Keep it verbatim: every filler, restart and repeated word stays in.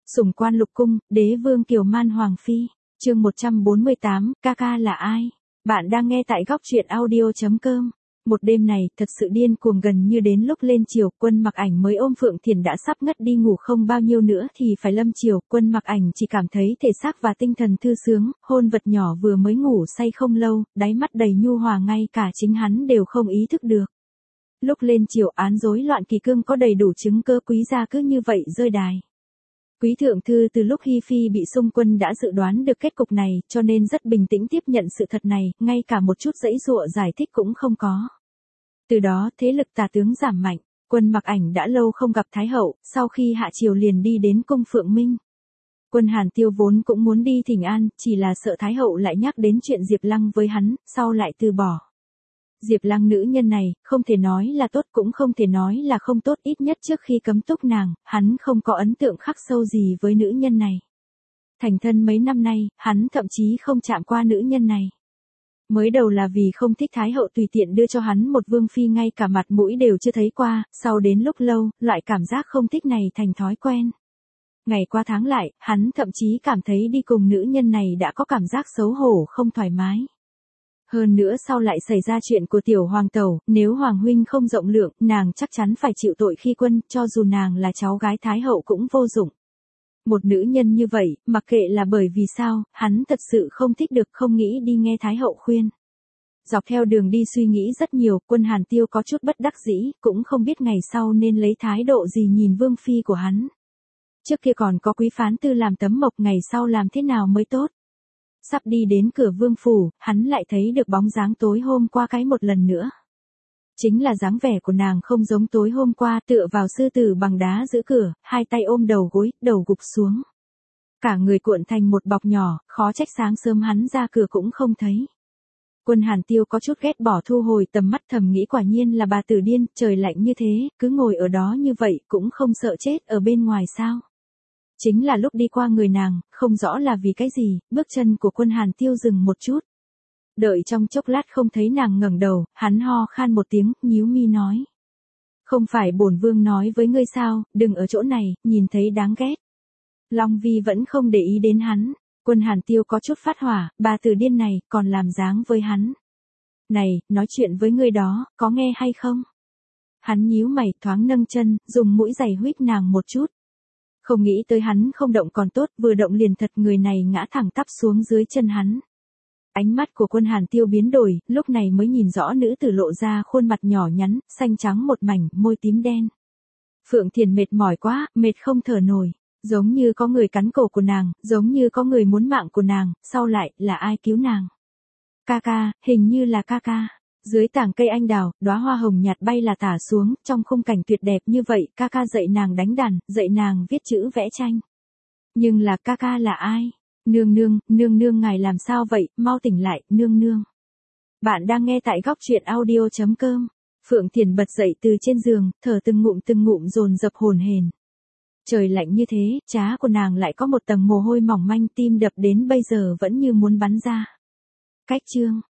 Sủng quan lục cung, đế vương Kiều Man Hoàng Phi. Chương một trăm bốn mươi tám, ca ca là ai? Bạn đang nghe tại góc truyện audio chấm com. Một đêm này, thật sự điên cuồng, gần như đến lúc lên chiều, Quân Mặc Ảnh mới ôm Phượng Thiền đã sắp ngất đi ngủ không bao nhiêu nữa thì phải lâm chiều, Quân Mặc Ảnh chỉ cảm thấy thể xác và tinh thần thư sướng, hôn vật nhỏ vừa mới ngủ say không lâu, đáy mắt đầy nhu hòa ngay cả chính hắn đều không ý thức được. Lúc lên chiều án rối loạn kỳ cương có đầy đủ chứng cơ, quý gia cứ như vậy rơi đài. Quý thượng thư từ lúc Hi Phi bị xung quân đã dự đoán được kết cục này, cho nên rất bình tĩnh tiếp nhận sự thật này, ngay cả một chút giãy giụa giải thích cũng không có. Từ đó thế lực tà tướng giảm mạnh, Quân Mặc Ảnh đã lâu không gặp Thái hậu, sau khi hạ triều liền đi đến cung Phượng Minh. Quân Hàn Tiêu vốn cũng muốn đi thỉnh an, chỉ là sợ Thái hậu lại nhắc đến chuyện Diệp Lăng với hắn, sau lại từ bỏ. Diệp Lăng nữ nhân này, không thể nói là tốt cũng không thể nói là không tốt, ít nhất trước khi cấm túc nàng, hắn không có ấn tượng khắc sâu gì với nữ nhân này. Thành thân mấy năm nay, hắn thậm chí không chạm qua nữ nhân này. Mới đầu là vì không thích Thái hậu tùy tiện đưa cho hắn một vương phi ngay cả mặt mũi đều chưa thấy qua, sau đến lúc lâu, loại cảm giác không thích này thành thói quen. Ngày qua tháng lại, hắn thậm chí cảm thấy đi cùng nữ nhân này đã có cảm giác xấu hổ không thoải mái. Hơn nữa sau lại xảy ra chuyện của tiểu hoàng tẩu, nếu hoàng huynh không rộng lượng, nàng chắc chắn phải chịu tội khi quân, cho dù nàng là cháu gái Thái hậu cũng vô dụng. Một nữ nhân như vậy, mặc kệ là bởi vì sao, hắn thật sự không thích được, không nghĩ đi nghe Thái hậu khuyên. Dọc theo đường đi suy nghĩ rất nhiều, Quân Hàn Tiêu có chút bất đắc dĩ, cũng không biết ngày sau nên lấy thái độ gì nhìn vương phi của hắn. Trước kia còn có quý phán tư làm tấm mộc, ngày sau làm thế nào mới tốt. Sắp đi đến cửa vương phủ, hắn lại thấy được bóng dáng tối hôm qua cái một lần nữa. Chính là dáng vẻ của nàng không giống tối hôm qua, tựa vào sư tử bằng đá giữ cửa, hai tay ôm đầu gối, đầu gục xuống. Cả người cuộn thành một bọc nhỏ, khó trách sáng sớm hắn ra cửa cũng không thấy. Quân Hàn Tiêu có chút ghét bỏ, thu hồi tầm mắt, thầm nghĩ quả nhiên là bà tử điên, trời lạnh như thế, cứ ngồi ở đó như vậy cũng không sợ chết ở bên ngoài sao. Chính là lúc đi qua người nàng, không rõ là vì cái gì, bước chân của Quân Hàn Tiêu dừng một chút. Đợi trong chốc lát không thấy nàng ngẩng đầu, hắn ho khan một tiếng, nhíu mi nói. Không phải bổn vương nói với ngươi sao, đừng ở chỗ này, nhìn thấy đáng ghét. Long Vi vẫn không để ý đến hắn, Quân Hàn Tiêu có chút phát hỏa, bà tử điên này, còn làm dáng với hắn. Này, nói chuyện với ngươi đó, có nghe hay không? Hắn nhíu mày, thoáng nâng chân, dùng mũi giày huýt nàng một chút. Không nghĩ tới hắn không động còn tốt, vừa động liền thật, người này ngã thẳng tắp xuống dưới chân hắn. Ánh mắt của Quân Hàn Tiêu biến đổi, lúc này mới nhìn rõ nữ tử lộ ra khuôn mặt nhỏ nhắn, xanh trắng một mảnh, môi tím đen. Phượng Thiền mệt mỏi quá, mệt không thở nổi, giống như có người cắn cổ của nàng, giống như có người muốn mạng của nàng, sau lại, là ai cứu nàng? Ca ca, hình như là ca ca. Dưới tảng cây anh đào, đóa hoa hồng nhạt bay là tả xuống, trong khung cảnh tuyệt đẹp như vậy, ca ca dạy nàng đánh đàn, dạy nàng viết chữ vẽ tranh. Nhưng là ca ca là ai? Nương nương, nương nương ngài làm sao vậy, mau tỉnh lại, nương nương. Bạn đang nghe tại góc truyện audio chấm com. Phượng Thiền bật dậy từ trên giường, thở từng ngụm từng ngụm dồn dập hồn hển. Trời lạnh như thế, trá của nàng lại có một tầng mồ hôi mỏng manh, tim đập đến bây giờ vẫn như muốn bắn ra. Cách chương.